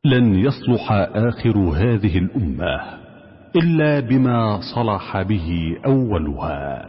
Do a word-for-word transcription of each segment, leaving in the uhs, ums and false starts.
لن يصلح آخر هذه الأمة إلا بما صلح به أولها.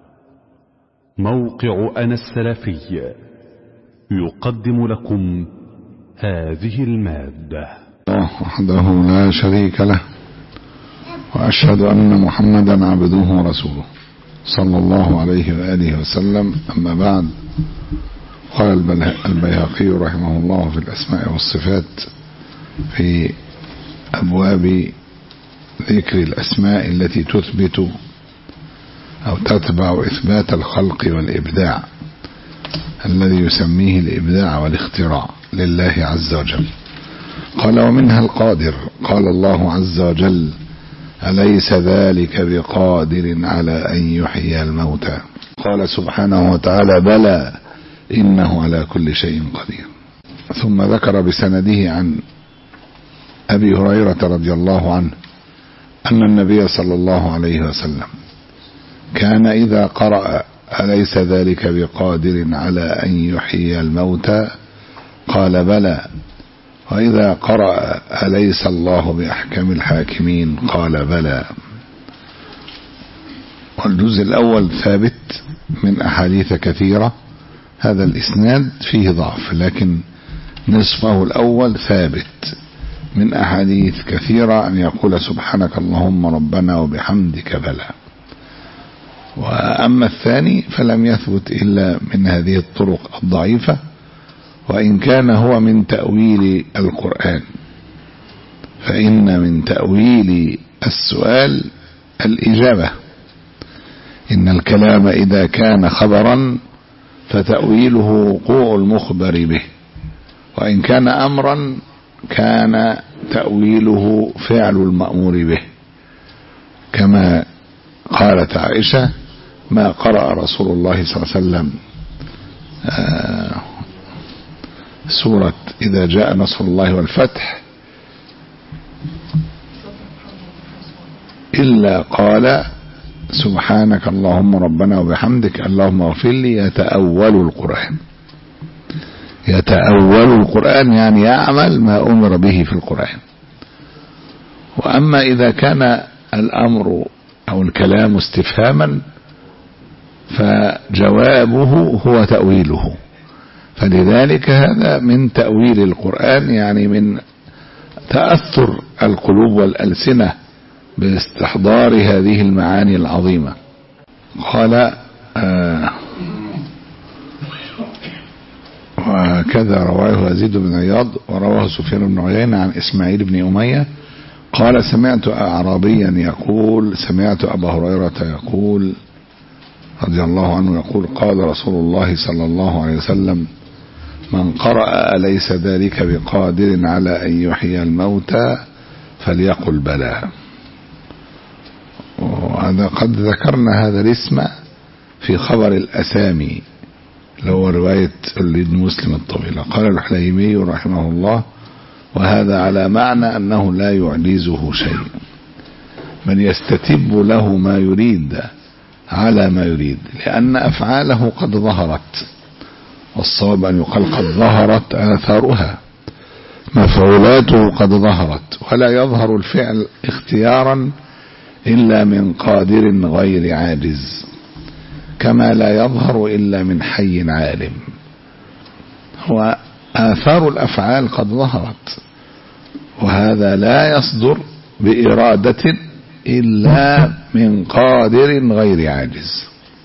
موقع أنا السلفي يقدم لكم هذه المادة. الله وحده لا شريك له، وأشهد أن محمدا عبده ورسوله صلى الله عليه وآله وسلم. أما بعد، قال البيهقي رحمه الله في الأسماء والصفات في أبواب ذكر الأسماء التي تثبت أو تتبع إثبات الخلق والإبداع الذي يسميه الإبداع والاختراع لله عز وجل. قال: ومنها القادر. قال الله عز وجل: أليس ذلك بقادر على أن يحيي الموتى. قال سبحانه وتعالى: بلى إنه على كل شيء قدير. ثم ذكر بسنده عن أبي هريرة رضي الله عنه أن النبي صلى الله عليه وسلم كان إذا قرأ أليس ذلك بقادر على أن يحيي الموتى قال: بلى. وإذا قرأ أليس الله بأحكم الحاكمين قال: بلى. والجزء الأول ثابت من أحاديث كثيرة، هذا الإسناد فيه ضعف، لكن نصفه الأول ثابت من أحاديث كثيرة أن يقول سبحانك اللهم ربنا وبحمدك بلى. وأما الثاني فلم يثبت إلا من هذه الطرق الضعيفة، وإن كان هو من تأويل القرآن، فإن من تأويل السؤال الإجابة. إن الكلام إذا كان خبرا فتأويله وقوع المخبر به، وإن كان أمرا كان تأويله فعل المأمور به، كما قالت عائشة: ما قرأ رسول الله صلى الله عليه وسلم آه سورة إذا جاء نصر الله والفتح إلا قال سبحانك اللهم ربنا وبحمدك اللهم اغفر لي. يتأول القرآن، يتأول القرآن يعني يعمل ما أمر به في القرآن. وأما إذا كان الأمر أو الكلام استفهاما فجوابه هو تأويله، فلذلك هذا من تأويل القرآن، يعني من تأثر القلوب والألسنة باستحضار هذه المعاني العظيمة. قال آه وكذا رواه يزيد بن عياض ورواه سفيان بن عيينة عن إسماعيل بن أمية قال: سمعت أعرابيا يقول سمعت أبا هريرة يقول رضي الله عنه يقول: قال رسول الله صلى الله عليه وسلم: من قرأ أليس ذلك بقادر على أن يحيي الموتى فليقل بلى. وهذا قد ذكرنا هذا الاسم في خبر الأسامي لو رواية الإبن مسلم الطويلة. قال الحليمي رحمه الله: وهذا على معنى أنه لا يعجزه شيء، من يستتب له ما يريد على ما يريد، لأن أفعاله قد ظهرت، والصواب أن يقال قد ظهرت آثارها، مفعولاته قد ظهرت، ولا يظهر الفعل اختيارا إلا من قادر غير عاجز، كما لا يظهر إلا من حي عالم. وآثار الأفعال قد ظهرت، وهذا لا يصدر بإرادة إلا من قادر غير عاجز،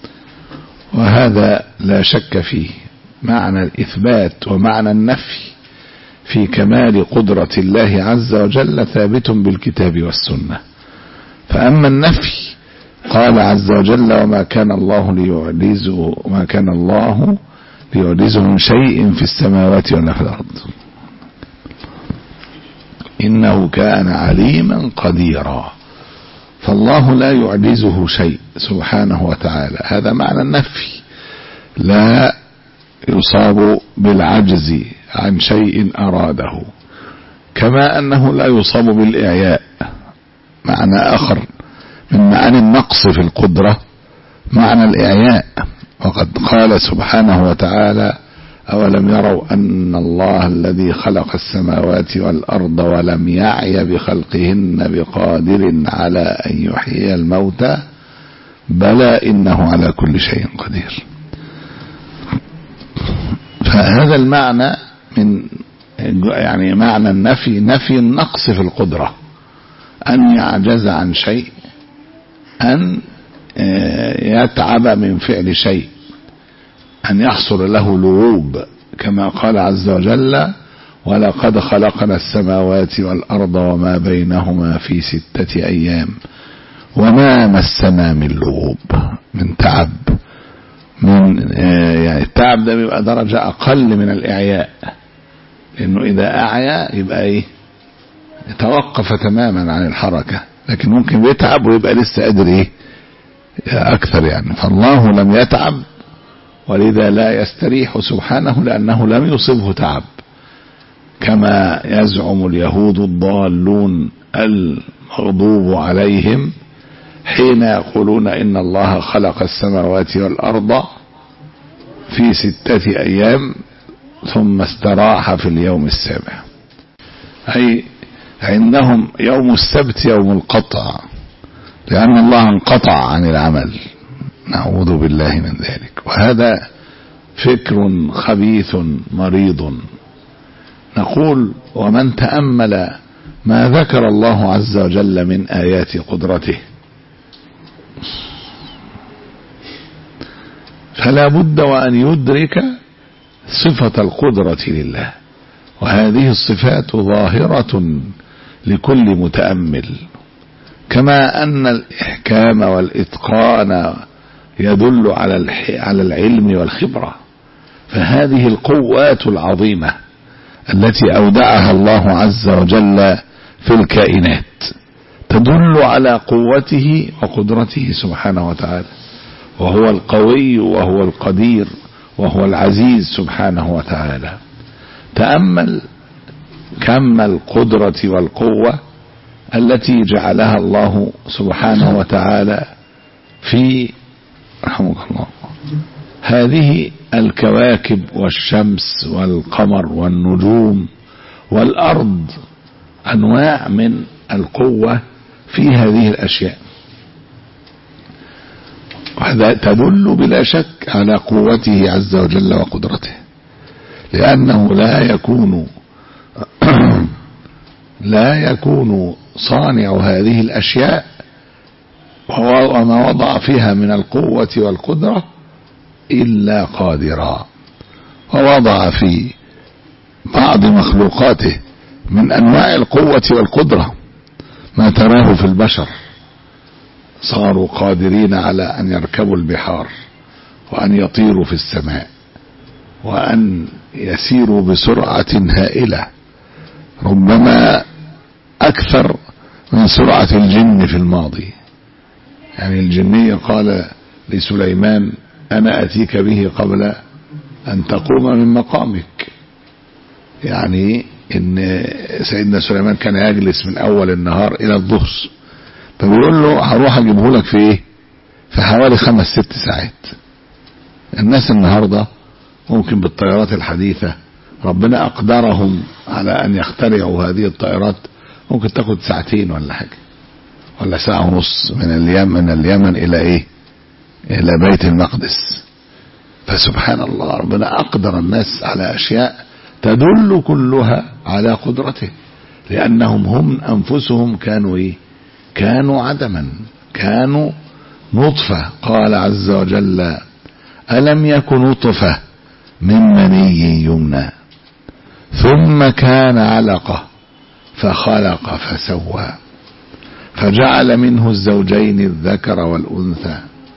وهذا لا شك فيه. معنى الإثبات ومعنى النفي في كمال قدرة الله عز وجل ثابت بالكتاب والسنة. فأما النفي قال عز وجل: وما كان الله ليعجزه وما كان الله ليعجزه من شيء في السماوات ولا في الأرض إنه كان عليما قديرا. فالله لا يعجزه شيء سبحانه وتعالى، هذا معنى النفي، لا يصاب بالعجز عن شيء أراده، كما أنه لا يصاب بالإعياء، معنى آخر من معاني النقص في القدرة معنى الإعياء. وقد قال سبحانه وتعالى: أولم يروا أن الله الذي خلق السماوات والأرض ولم يعي بخلقهن بقادر على أن يحيي الموتى بلى إنه على كل شيء قدير. فهذا المعنى من يعني معنى النفي نفي النقص في القدرة، أن يعجز عن شيء، أن يتعب من فعل شيء، أن يحصل له لعوب، كما قال عز وجل ولقد خلقنا السماوات والأرض وما بينهما في ستة أيام وما مسنا من لعوب، من تعب، من يعني التعب ده بيبقى درجة أقل من الإعياء، لأنه إذا أعيا يبقى إيه يتوقف تماما عن الحركة، لكن ممكن يتعب ويبقى لسه قادر إيه أكثر يعني. فالله لم يتعب ولذا لا يستريح سبحانه لأنه لم يصبه تعب، كما يزعم اليهود الضالون المغضوب عليهم حين يقولون إن الله خلق السماوات والأرض في ستة أيام ثم استراح في اليوم السابع، أي عندهم يوم السبت يوم القطع، لأن الله انقطع عن العمل، نعوذ بالله من ذلك. وهذا فكر خبيث مريض. نقول ومن تأمل ما ذكر الله عز وجل من آيات قدرته فلا بد وأن يدرك صفة القدرة لله، وهذه الصفات ظاهرة لكل متأمل، كما أن الإحكام والإتقان يدل على على العلم والخبرة. فهذه القوات العظيمة التي أودعها الله عز وجل في الكائنات تدل على قوته وقدرته سبحانه وتعالى، وهو القوي وهو القدير وهو العزيز سبحانه وتعالى. تأمل كم القدرة والقوة التي جعلها الله سبحانه وتعالى في رحمك الله هذه الكواكب والشمس والقمر والنجوم والأرض، أنواع من القوة في هذه الأشياء، وهذا تدل بلا شك على قوته عز وجل وقدرته، لأنه لا يكون لا يكون صانع هذه الأشياء وما وضع فيها من القوة والقدرة إلا قادرا. ووضع في بعض مخلوقاته من أنواع القوة والقدرة ما تراه في البشر، صاروا قادرين على أن يركبوا البحار وأن يطيروا في السماء وأن يسيروا بسرعة هائلة، ربما أكثر من سرعة الجن في الماضي. يعني الجني قال لسليمان أنا أتيك به قبل أن تقوم من مقامك، يعني إن سيدنا سليمان كان يجلس من أول النهار إلى الظهر، فبيقول له هروح أجيبه لك في إيه في حوالي خمس ست ساعات. الناس النهاردة ممكن بالطيارات الحديثة ربنا أقدرهم على أن يخترعوا هذه الطائرات، ممكن تاخد ساعتين ولا حاجة، ولا ساعة ونص من اليمن من اليمن إلى إيه إلى بيت المقدس. فسبحان الله ربنا أقدر الناس على أشياء تدل كلها على قدرته، لأنهم هم أنفسهم كانوا إيه كانوا عدما، كانوا نطفة. قال عز وجل ألم يكن نطفة من مني يمنى ثم كان علقة فخلق فسوى فجعل منه الزوجين الذكر والأنثى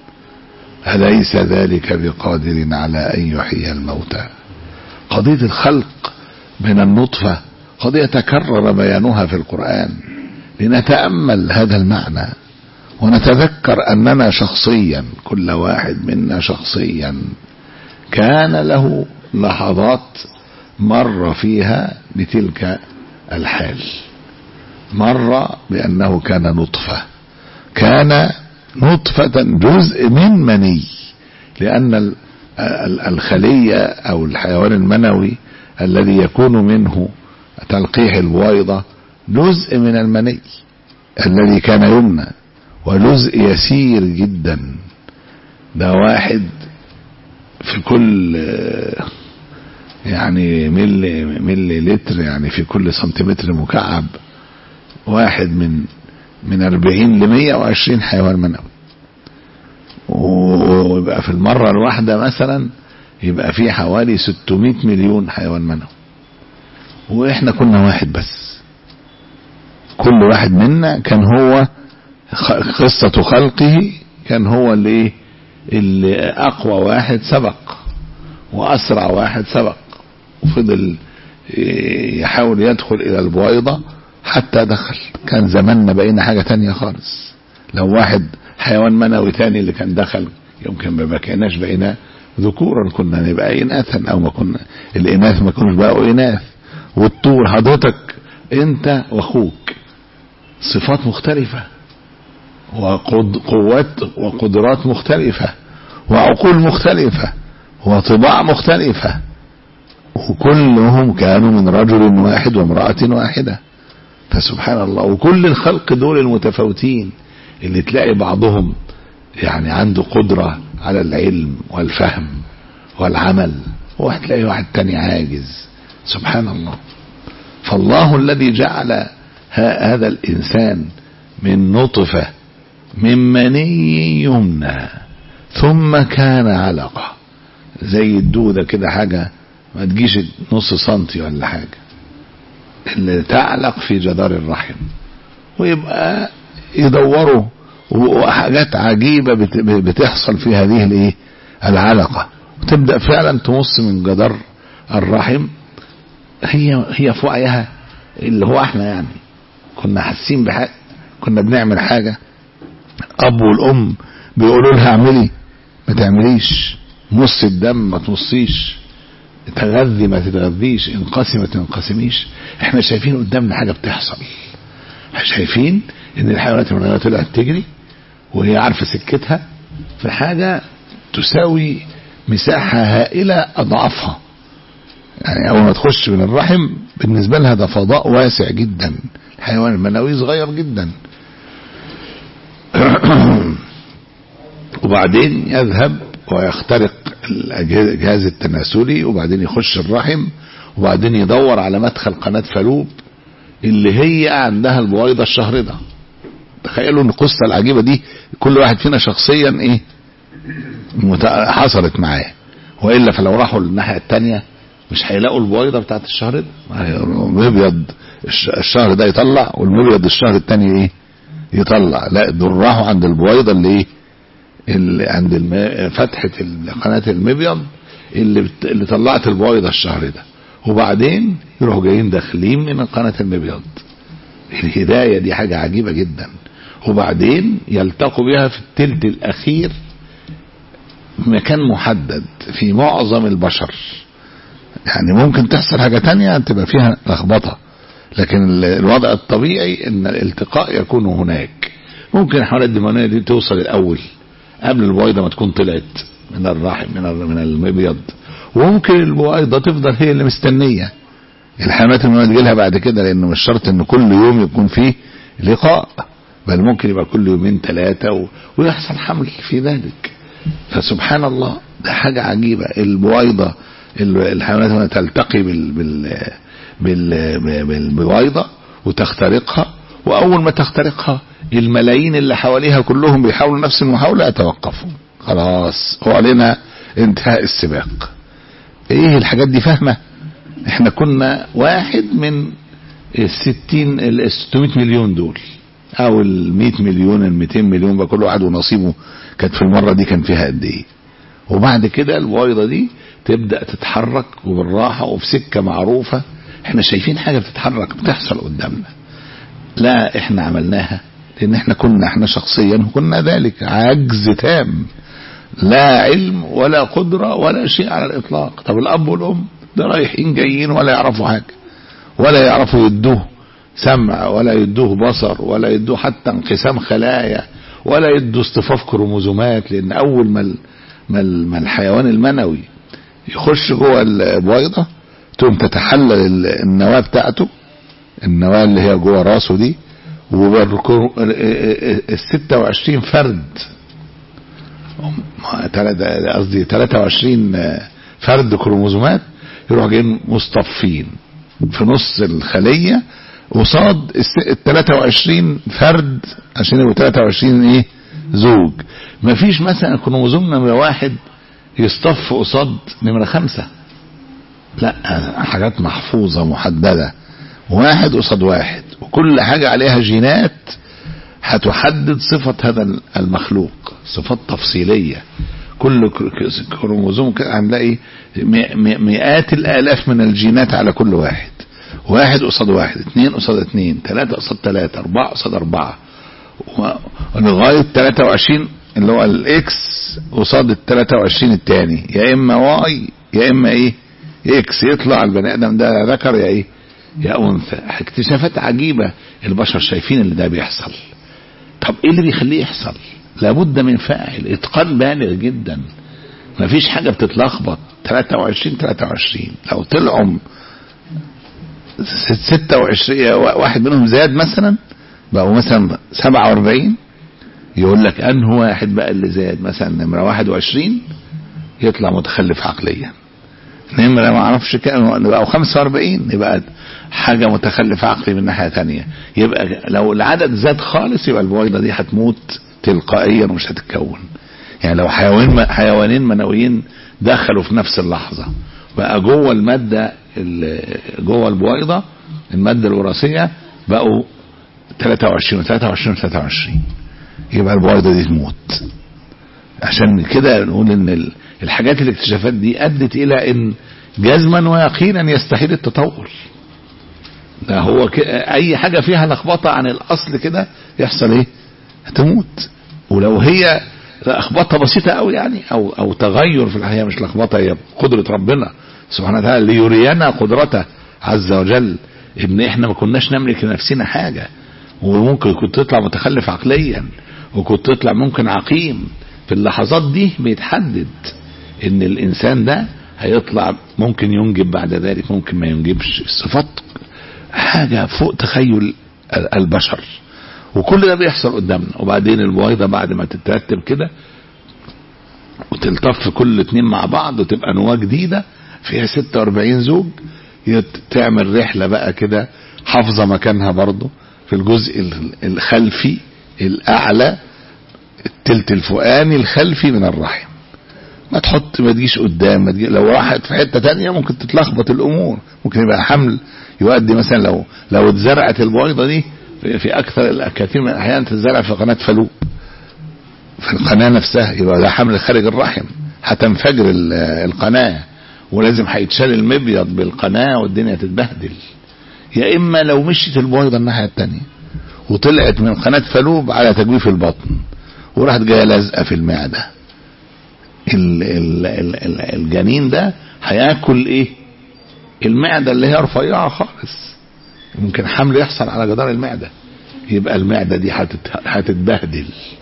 أليس ذلك بقادر على أن يحيي الموتى. قضية الخلق من النطفة قضية تكرر بيانها في القرآن، لنتأمل هذا المعنى ونتذكر أننا شخصيا كل واحد منا شخصيا كان له لحظات مر فيها بتلك الحال، مر بأنه كان نطفة، كان نطفة جزء من مني، لأن الخلية أو الحيوان المنوي الذي يكون منه تلقيح البويضة جزء من المني الذي كان يمنى، وجزء يسير جدا، ده واحد في كل يعني ملي, ملي لتر، يعني في كل سنتيمتر مكعب واحد من من أربعين لمية وعشرين حيوان منوي. ويبقى في المرة الواحدة مثلا يبقى في حوالي ستمائة مليون حيوان منوي، واحنا كنا واحد بس. كل واحد منا كان هو قصة خلقه كان هو اللي اللي اقوى واحد سبق واسرع واحد سبق، وفضل يحاول يدخل الى البويضة حتى دخل. كان زماننا بقينا حاجة تانية خالص. لو واحد حيوان منوي تاني اللي كان دخل يمكن ما بقيناش بقينا ذكورا، كنا نبقى اناثا، او ما كنا الاناث ما كناش بقوا اناث. والطول حضرتك انت واخوك صفات مختلفة وقوات وقدرات مختلفة وعقول مختلفة وطباع مختلفة، وكلهم كانوا من رجل واحد وامرأة واحدة. فسبحان الله، وكل الخلق دول المتفاوتين اللي تلاقي بعضهم يعني عنده قدرة على العلم والفهم والعمل، وواحد تلاقي واحد تاني عاجز. سبحان الله. فالله الذي جعل هذا الإنسان من نطفة من مني يمنى ثم كان علقة زي الدودة كده، حاجة ما تجيش نص سنتي ولا حاجة، اللي تعلق في جدار الرحم، ويبقى يدوروا وحاجات عجيبة بتحصل في هذه الايه العلقة، وتبدأ فعلا تمص من جدار الرحم. هي هي في وعيها اللي هو احنا يعني كنا حاسين بحاجة، كنا بنعمل حاجة، اب والام بيقولوا لها اعملي ما تعمليش، مص الدم ما تمصيش، تغذي ما تتغذيش، انقسم ما تنقسميش. احنا شايفين قدامنا حاجة بتحصل، شايفين ان الحيوانات المنوية طلعت تجري وهي عارفة سكتها في حاجة تساوي مساحة هائلة اضعافها. يعني اول ما تخش من الرحم بالنسبة لها ده فضاء واسع جدا، الحيوان المنوي صغير جدا. وبعدين يذهب ويخترق الجهاز التناسلي، وبعدين يخش الرحم، وبعدين يدور على مدخل قناة فالوب اللي هي عندها البويضة الشهردة. تخيلوا ان القصة العجيبة دي كل واحد فينا شخصيا ايه حصلت معاه، وإلا فلو راحوا للناحية التانية مش هيلاقوا البويضة بتاعت الشهر ده. المبيض الشهر ده يطلع والمبيض الشهر التاني ايه يطلع، لا دول راحوا عند البويضة اللي ايه اللي عند فتحة قناة المبيض اللي, بت... اللي طلعت البويضة الشهر ده، وبعدين يروحوا جايين داخلين من قناة المبيض. الهداية دي حاجة عجيبة جدا. وبعدين يلتقوا بها في التلت الأخير مكان محدد في معظم البشر. يعني ممكن تحصل حاجة تانية تبقى فيها لخبطة، لكن الوضع الطبيعي ان الالتقاء يكون هناك. ممكن الحيوانات الدموية دي توصل الأول قبل البويضة ما تكون طلعت من الرحم من من المبيض، وممكن البويضة تفضل هي اللي مستنية الحيوانات المنوية تجيلها بعد كده، لأنه مش شرط ان كل يوم يكون فيه لقاء، بل ممكن يبقى كل يومين ثلاثة و... ويحصل حمل في ذلك. فسبحان الله، ده حاجة عجيبة. البويضة الحيوانات تلتقي بال... بال... بال... بالبويضة وتخترقها، وأول ما تخترقها الملايين اللي حواليها كلهم بيحاولوا نفس المحاولة يتوقفوا، خلاص هو علينا انتهاء السباق. ايه الحاجات دي فاهمة؟ احنا كنا واحد من الستين الستمائة مليون دول، او المئة مليون المئتين مليون بقى كل واحد ونصيبه كانت في المرة دي كان فيها قد ايه. وبعد كده البويضة دي تبدأ تتحرك وبالراحة وفي سكة معروفة، احنا شايفين حاجة بتتحرك بتحصل قدامنا، لا احنا عملناها لان احنا كنا احنا شخصيا كنا ذلك عجز تام، لا علم ولا قدرة ولا شيء على الاطلاق. طب الاب والام ده رايحين جايين ولا يعرفوا حاجة، ولا يعرفوا يدوه سمع، ولا يدوه بصر، ولا يدوه حتى انقسام خلايا، ولا يدوه اصطفاف كروموزومات، لان اول ما ما الحيوان المنوي يخش جوه البويضة، تقوم تتحلل النواة بتاعته، النواة اللي هي جوه راسه دي، الستة وعشرين فرد قصدي ثلاثة وعشرين فرد كروموزومات يروح جايين مصطفين في نص الخلية قصاد ال ثلاثة وعشرين فرد عشان يبقوا ثلاثة وعشرين ايه زوج. مفيش مثلا كروموزوم نمرة واحد يصطف قصاد نمرة خمسة، لا، حاجات محفوظة محددة، واحد قصاد واحد، وكل حاجة عليها جينات هتحدد صفة هذا المخلوق، صفات تفصيلية. كل كروموزوم هنلاقي مئات الالاف من الجينات على كل واحد، واحد قصاد واحد، اثنين قصاد اثنين، ثلاثة قصاد ثلاثة، اربعة قصاد اربعة، لغاية ثلاثة وعشرين اللي هو الاكس قصاد ال ثلاثة وعشرين الثاني، يا اما واي يا اما ايه اكس، يطلع البني ادم ده ذكر يا ايه يا انثى. اكتشافات عجيبة البشر شايفين اللي ده بيحصل. طب ايه اللي بيخليه يحصل؟ لابد من فاعل، اتقان بالغ جدا، مفيش حاجة بتتلخبط. ثلاثة وعشرين ثلاثة وعشرين لو طلعوا ستة وعشرين واحد منهم زاد مثلا بقوا مثلا سبعة واربعين، يقول لك انه واحد بقى اللي زاد مثلا نمرة واحد وعشرين يطلع متخلف عقليا، نمرة ما اعرفش كام بقوا خمسة واربعين يبقى حاجة متخلف عقلي من ناحية تانية. يبقى لو العدد زاد خالص يبقى البويضة دي هتموت تلقائيا ومش هتتكون. يعني لو حيوان حيوانين منويين دخلوا في نفس اللحظة بقى جوه المادة جوه البويضة المادة الوراثية بقوا ثلاثة وعشرين ثلاثة وعشرين ثلاثة وعشرين، يبقى البويضة دي تموت. عشان كده نقول ان الحاجات الاكتشافات دي ادت الى ان جزما ويقينا يستحيل التطور. ده هو اي حاجة فيها لخبطة عن الاصل كده يحصل ايه؟ هتموت. ولو هي لخبطة بسيطة قوي يعني او او تغير في الحياة، مش لخبطة، هي قدرة ربنا سبحانه وتعالى ليرينا قدرته عز وجل، ان احنا ما كناش نملك لنفسنا حاجة، وممكن كنت تطلع متخلف عقليا وكنت تطلع ممكن عقيم. في اللحظات دي بيتحدد ان الانسان ده هيطلع ممكن ينجب بعد ذلك ممكن ما ينجبش. الصفات حاجة فوق تخيل البشر، وكل ده بيحصل قدامنا. وبعدين البويضة بعد ما تترتب كده وتلتف كل اتنين مع بعض وتبقى نواة جديدة فيها ستة واربعين زوج، تعمل رحلة بقى كده حافظة مكانها برضو في الجزء الخلفي الأعلى، التلت الفوقاني الخلفي من الرحم. ما تحط ما تجيش قدام، ما تجيش. لو راحت في حتة تانية ممكن تتلخبط الأمور، ممكن يبقى حمل يؤدي مثلا لو لو اتزرعت البويضة دي في أكثر الكثير من الأحيان تتزرع في قناة فالوب في القناة نفسها، يبقى ده حمل خارج الرحم، هتنفجر القناة ولازم هيتشال المبيض بالقناة والدنيا تتبهدل. يا إما لو مشيت البويضة الناحية التانية وطلعت من قناة فالوب على تجويف البطن وراحت جايه لازقه في المعده، ال ال ال الجنين ده هياكل ايه؟ المعده اللي هي رفيعه خالص، ممكن حمل يحصل على جدار المعده، يبقى المعده دي هتتبهدل،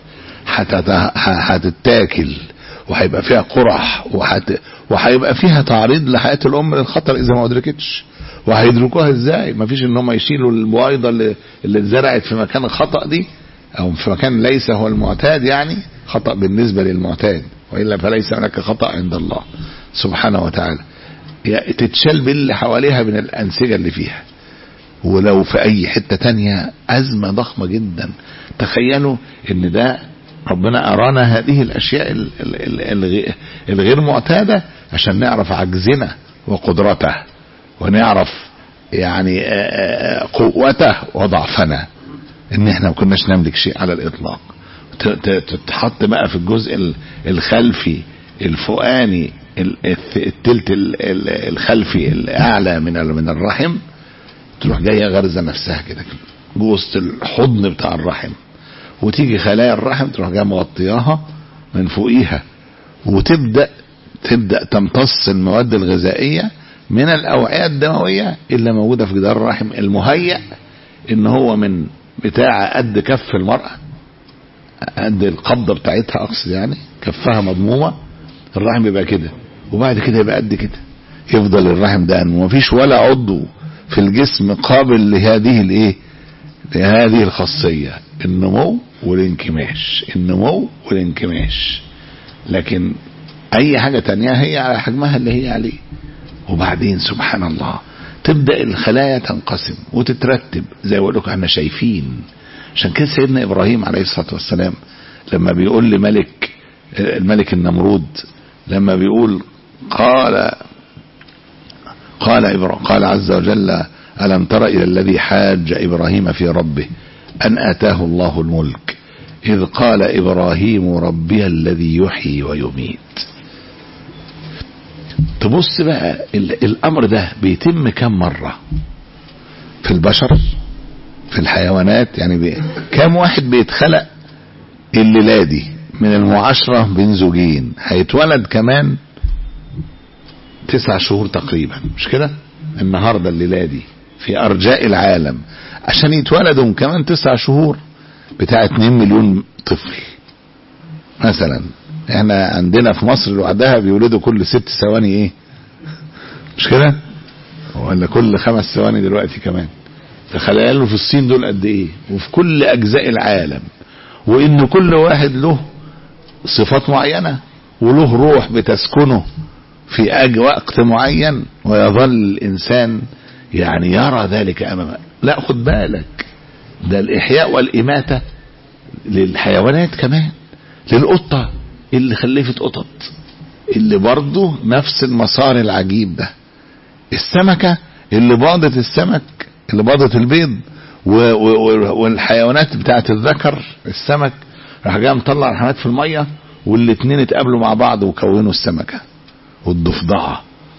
هتتاكل، وهيبقى فيها قرح، وهيبقى فيها تعريض لحياه الام للخطر اذا ما ادركتش. وهيدركوها ازاي؟ مفيش ان هم يشيلوا البويضه اللي اللي اتزرعت في مكان الخطا دي او في مكان ليس هو المعتاد، يعني خطأ بالنسبة للمعتاد، وإلا فليس هناك خطأ عند الله سبحانه وتعالى. تتشال باللي حواليها من الأنسجة اللي فيها. ولو في أي حتة تانية أزمة ضخمة جدا. تخيلوا ان ده ربنا أرانا هذه الأشياء الغير معتادة عشان نعرف عجزنا وقدرته، ونعرف يعني قوته وضعفنا، ان احنا ما كناش نملك شيء على الاطلاق. تتحط بقى في الجزء الخلفي الفوقاني التلت الخلفي الاعلى من من الرحم، تروح جايه غرزه نفسها كده جوه وسط الحضن بتاع الرحم، وتيجي خلايا الرحم تروح جايه مغطياها من فوقيها، وتبدا تبدا تمتص المواد الغذائيه من الاوعيه الدمويه اللي موجوده في جدار الرحم، المهيئ ان هو من بتاع قد كف المرأة، قد القبضة بتاعتها اقصد، يعني كفها مضمومة الرحم بيبقى كده، وبعد كده يبقى قد كده، يفضل الرحم ده انه مفيش ولا عضو في الجسم قابل لهذه الايه، لهذه الخاصية، النمو والانكماش، النمو والانكماش. لكن اي حاجة تانية هي على حجمها اللي هي عليه. وبعدين سبحان الله تبدأ الخلايا تنقسم وتترتب زي ما بقول لكم احنا شايفين. عشان كده سيدنا ابراهيم عليه الصلاة والسلام لما بيقول لملك الملك النمرود، لما بيقول قال قال قال عز وجل ألم تر إلى الذي حاج إبراهيم في ربه أن آتاه الله الملك إذ قال إبراهيم ربي الذي يحيي ويميت. تبص بقى الأمر ده بيتم كم مرة في البشر، في الحيوانات، يعني كم واحد بيتخلق الليلة دي من المعاشرة بين زوجين، هيتولد كمان تسع شهور تقريبا، مش كده؟ النهاردة الليلة دي في أرجاء العالم عشان يتولدوا كمان تسع شهور بتاع اتنين مليون طفل مثلا. احنا عندنا في مصر لوحدها بيولدوا كل ست ثواني ايه، مش كده؟ ولا كل خمس ثواني دلوقتي كمان. تخيلوا في الصين دول قد ايه، وفي كل اجزاء العالم، وان كل واحد له صفات معينة وله روح بتسكنه في أج وقت معين، ويظل الإنسان يعني يرى ذلك أمامه. لا خد بالك، ده الإحياء والإماتة للحيوانات كمان، للقطة اللي خلفت قطط اللي برضه نفس المسار العجيب ده، السمكة اللي باضت السمك اللي باضت البيض، والحيوانات بتاعت الذكر السمك راح جاي مطلع الحمات في المية، والاتنين اتقابلوا مع بعض وكونوا السمكة والضفدعة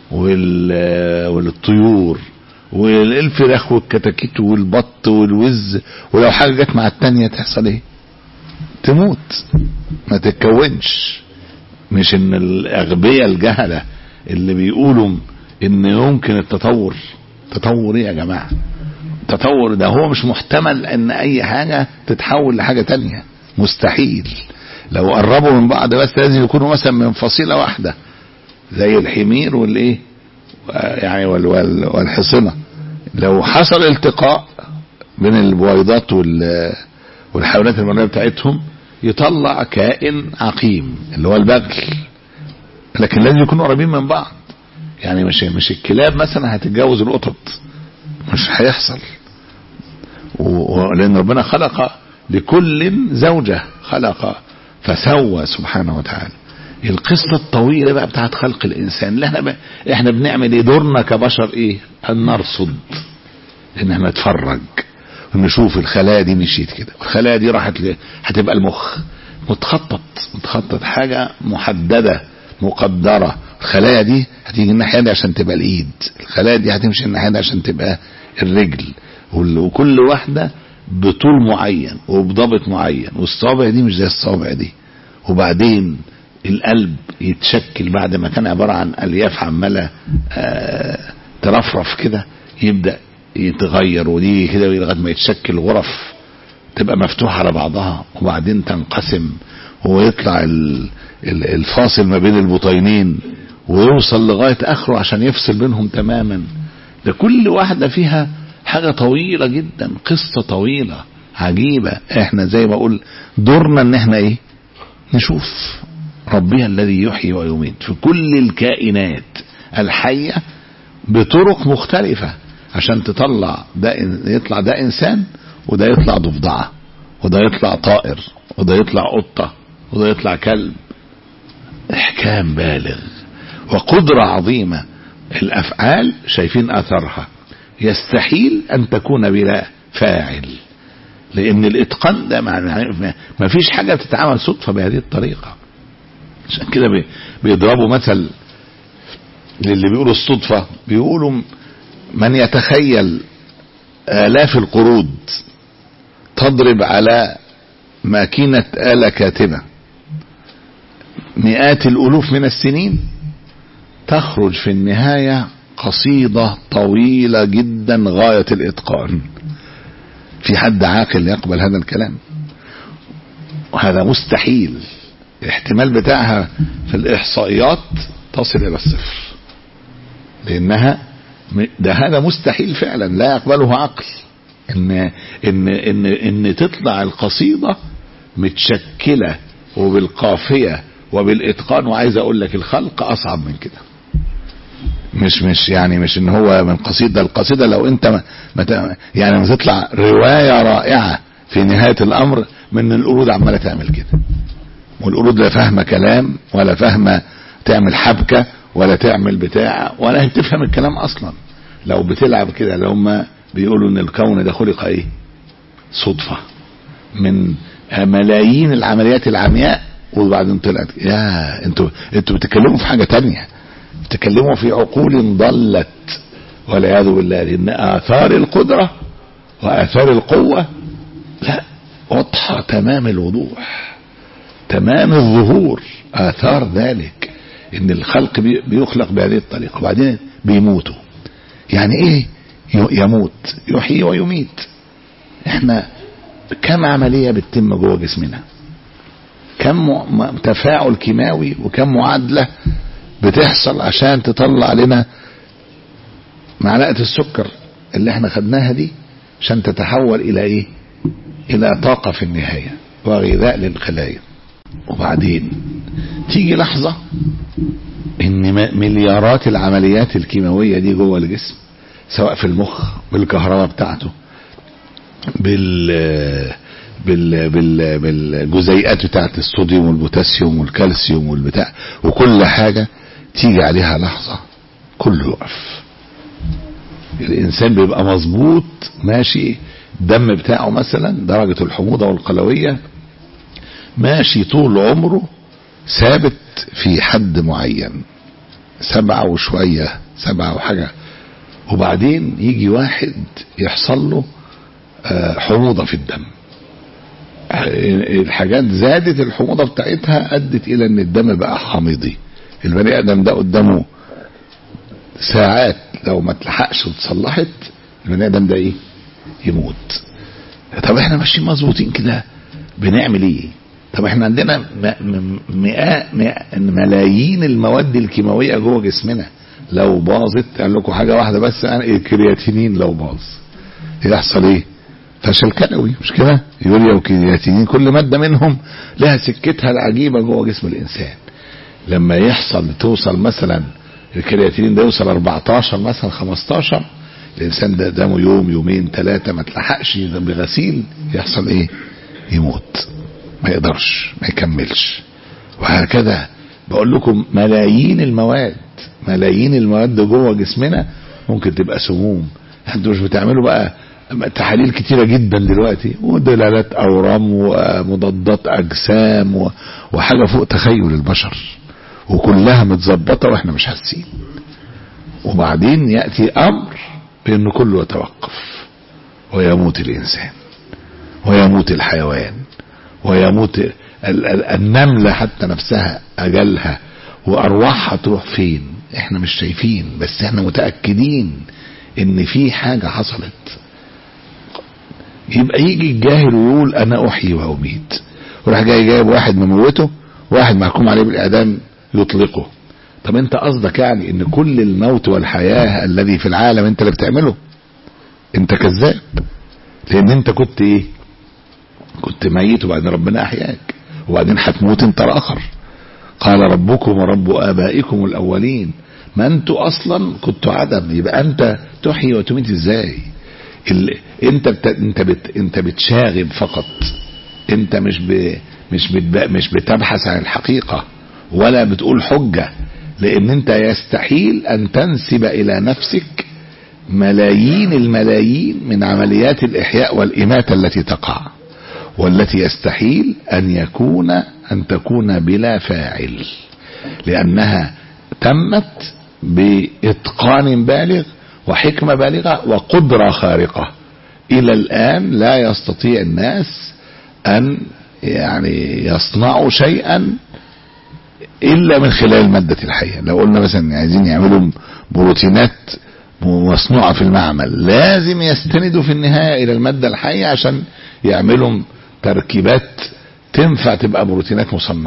والطيور والفراخ والكتاكيت والبط والوز. ولو حاجة جت مع التانية تحصل ايه؟ تموت، ما تتكونش. مش ان الاغبياء الجهلة اللي بيقولوا ان يمكن التطور، تطور ايه يا جماعة؟ تطور ده هو مش محتمل ان اي حاجة تتحول لحاجة تانية، مستحيل. لو قربوا من بعض بس لازم يكونوا مثلا من فصيلة واحدة زي الحمير والايه يعني والحصنة. لو حصل التقاء بين البويضات والحيوانات المنوية بتاعتهم يطلع كائن عقيم اللي هو البغل، لكن لازم يكونوا قريبين من بعض. يعني مش مش الكلاب مثلا هتتجوز القطط، مش هيحصل. ولان ربنا خلق لكل زوجة، خلق فسوى سبحانه وتعالى. القصة الطويلة بقى بتاعت خلق الانسان اللي احنا بقى احنا بنعمل ايه؟ دورنا كبشر ايه؟ ان نرصد، ان احنا نتفرج ونشوف الخلايا دي مشيت كده، والخلايا دي راحت هتبقى المخ متخطط متخطط حاجة محددة مقدرة. الخلايا دي هتيجي الناحية دي عشان تبقى الايد، الخلايا دي هتمشي الناحية دي عشان تبقى الرجل، وكل واحدة بطول معين وبضبط معين، والصابع دي مش زي الصابع دي. وبعدين القلب يتشكل بعد ما كان عبارة عن الياف عمالة ترفرف كده، يبدأ يتغير ودي كده لغايه ما يتشكل غرف تبقى مفتوحة على بعضها، وبعدين تنقسم ويطلع الفاصل ما بين البطينين ويوصل لغاية اخره عشان يفصل بينهم تماما. ده كل واحدة فيها حاجة طويلة جدا، قصة طويلة عجيبة. احنا زي ما اقول دورنا ان احنا ايه؟ نشوف ربي الذي يحيي ويميت في كل الكائنات الحية بطرق مختلفة عشان تطلع ده، يطلع ده انسان، وده يطلع ضفدعة، وده يطلع طائر، وده يطلع قطة، وده يطلع كلب. احكام بالغ وقدرة عظيمة. الافعال شايفين اثرها، يستحيل ان تكون بلا فاعل، لان الاتقان ده ما فيش حاجة بتتعامل صدفة بهذه الطريقة. عشان كده بيضربوا مثل للي بيقولوا الصدفة، بيقولوا من يتخيل آلاف القرود تضرب على ماكينة آلة كاتبة مئات الألوف من السنين، تخرج في النهاية قصيدة طويلة جدا غاية الإتقان. في حد عاقل يقبل هذا الكلام؟ وهذا مستحيل. الاحتمال بتاعها في الإحصائيات تصل إلى الصفر، لأنها ده هذا مستحيل فعلا لا يقبله عقل، إن إن إن إن تطلع القصيدة متشكلة وبالقافية وبالإتقان. وعايز أقول لك الخلق أصعب من كده، مش مش يعني مش إن هو من قصيدة. القصيدة لو أنت ما يعني ما تطلع رواية رائعة في نهاية الأمر من القرود عمالة تعمل كده، والقرود لا فاهمة كلام ولا فاهمة تعمل حبكة ولا تعمل بتاع ولا تفهم الكلام أصلا. لو بتلعب كده، لو ما بيقولوا إن الكون ده خلق إيه صدفة من ملايين العمليات العمياء، وبعدين طلعت يا انتوا انتوا بتتكلموا في حاجة تانية، بتتكلموا في عقول ضلت والعياذ بالله. لأن آثار القدرة وآثار القوة لا واضحة تمام الوضوح تمام الظهور. آثار ذلك ان الخلق بيخلق بهذه الطريقة وبعدين بيموتوا. يعني ايه يموت؟ يحيي ويميت. احنا كم عملية بتتم جوه جسمنا، كم تفاعل كيماوي وكم معادلة بتحصل عشان تطلع لنا معلقة السكر اللي احنا خدناها دي عشان تتحول الى ايه؟ الى طاقة في النهاية وغذاء للخلايا. وبعدين تيجي لحظة ان مليارات العمليات الكيماوية دي جوه الجسم، سواء في المخ بالكهرباء بتاعته بال بال بال بالجزيئات بتاعت الصوديوم والبوتاسيوم والكالسيوم والبتاع، وكل حاجة تيجي عليها لحظة كله يقف. الانسان بيبقى مظبوط ماشي، الدم بتاعه مثلا درجة الحموضة والقلوية ماشي طول عمره ثابت في حد معين، سبعة وشوية سبعة وحاجة، وبعدين يجي واحد يحصل له حموضة في الدم. الحاجات زادت الحموضة بتاعتها ادت الى ان الدم بقى حامضي. البني ادم ده قدامه ساعات لو ما تلحقش وتصلحت البني ادم ده ايه؟ يموت. طب احنا ماشيين مظبوطين كده بنعمل ايه؟ طب احنا عندنا مئات ملايين المواد الكيماوية جوه جسمنا، لو باظت قال لكم حاجة واحدة بس، الكرياتينين لو باظ يحصل ايه؟ فشل كلوي، مش كده؟ يوريا وكرياتينين كل مادة منهم لها سكتها العجيبة جوه جسم الانسان. لما يحصل توصل مثلا الكرياتينين ده يوصل أربعتاشر مثلا خمستاشر، الانسان ده دمه يوم يومين ثلاثة ما تلحقش بغسيل يحصل ايه؟ يموت، ما يقدرش ما يكملش. وهكذا بقول لكم ملايين المواد ملايين المواد جوه جسمنا ممكن تبقى سموم. انتوا مش بتعملوا بقى تحاليل كتيرة جدا دلوقتي ودلالات اورام ومضادات اجسام وحاجة فوق تخيل البشر، وكلها متظبطة واحنا مش حاسين. وبعدين يأتي امر بان كله يتوقف ويموت الانسان ويموت الحيوان ويموت النملة حتى نفسها اجلها، وارواحها تروح فين احنا مش شايفين، بس احنا متأكدين ان في حاجة حصلت. يبقى يجي الجاهل ويقول انا احيي واميت، وراح جاي جايب واحد مموته، واحد محكوم عليه بالاعدام يطلقه. طب انت قصدك يعني ان كل الموت والحياة الذي في العالم انت اللي بتعمله؟ انت كذاب، لان انت كنت ايه؟ كنت ميت وبعدين ربنا احياك، وبعدين هتموت انت الاخر. قال ربكم ورب ابائكم الاولين، ما انتوا اصلا كنتوا عدم، يبقى انت تحيي وتميت ازاي؟ انت بت... انت بت... انت بتشاغب فقط، انت مش ب... مش بت... مش بتبحث عن الحقيقة ولا بتقول حجة، لان انت يستحيل ان تنسب الى نفسك ملايين الملايين من عمليات الاحياء والاماتة التي تقع، والتي يستحيل ان يكون ان تكون بلا فاعل، لانها تمت باتقان بالغ وحكمة بالغة وقدرة خارقة. الى الان لا يستطيع الناس ان يعني يصنعوا شيئا الا من خلال المادة الحية. لو قلنا مثلا عايزين يعملوا بروتينات مصنوعة في المعمل، لازم يستندوا في النهاية الى المادة الحية عشان يعملوا تركيبات تنفع تبقى بروتينات مصنعة.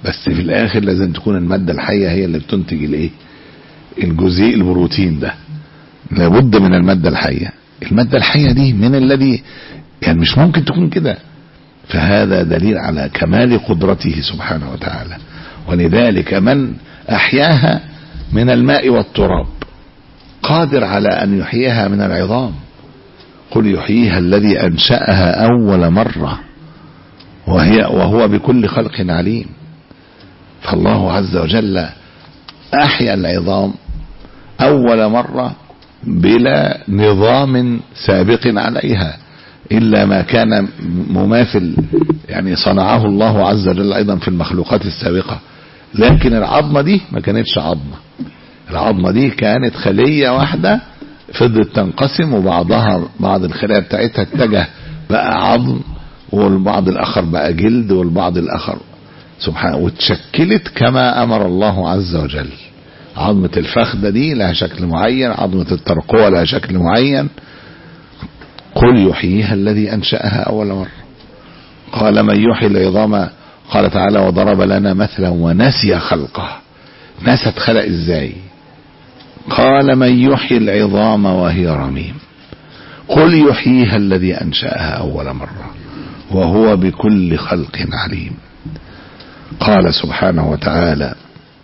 بس في الاخر لازم تكون المادة الحية هي اللي بتنتج الايه الجزيء البروتين ده، لابد من المادة الحية. المادة الحية دي من الذي يعني مش ممكن تكون كده، فهذا دليل على كمال قدرته سبحانه وتعالى. ولذلك من أحياها من الماء والتراب قادر على أن يحييها من العظام. قل يحييها الذي أنشأها أول مرة وهي وهو بكل خلق عليم. فالله عز وجل أحيا العظام أول مرة بلا نظام سابق عليها إلا ما كان مماثل يعني صنعه الله عز وجل أيضا في المخلوقات السابقة. لكن العظمة دي ما كانتش عظمة، العظمة دي كانت خلية واحدة فضلت تنقسم، وبعضها بعض الخلايا بتاعتها اتجه بقى عظم، والبعض الآخر بقى جلد، والبعض الآخر سبحانه، وتشكلت كما أمر الله عز وجل. عظمة الفخذة دي لها شكل معين، عظمة الترقوة لها شكل معين. قل يحييها الذي أنشأها أول مرة. قال من يحيي العظام، قال تعالى وضرب لنا مثلا ونسي خلقه. نسى اتخلق ازاي؟ قال من يحيي العظام وهي رميم. قل يحييها الذي أنشأها أول مرة وهو بكل خلق عليم. قال سبحانه وتعالى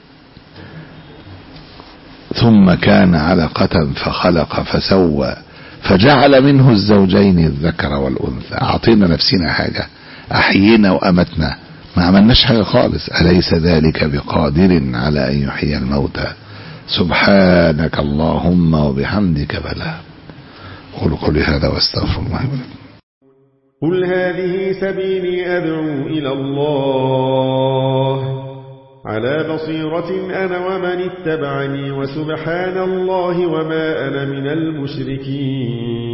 ثم كان علقة فخلق فسوى فجعل منه الزوجين الذكر والأنثى. أعطينا نفسنا حاجة، أحيينا وأمتنا، ما عملناش حاجة خالص. أليس ذلك بقادر على أن يحيي الموتى؟ سبحانك اللهم وبحمدك بلى. قل قولي هذا واستغفر الله لكم. قل هذه سبيلي أدعو إلى الله على بصيرة أنا ومن اتبعني وسبحان الله وما أنا من المشركين.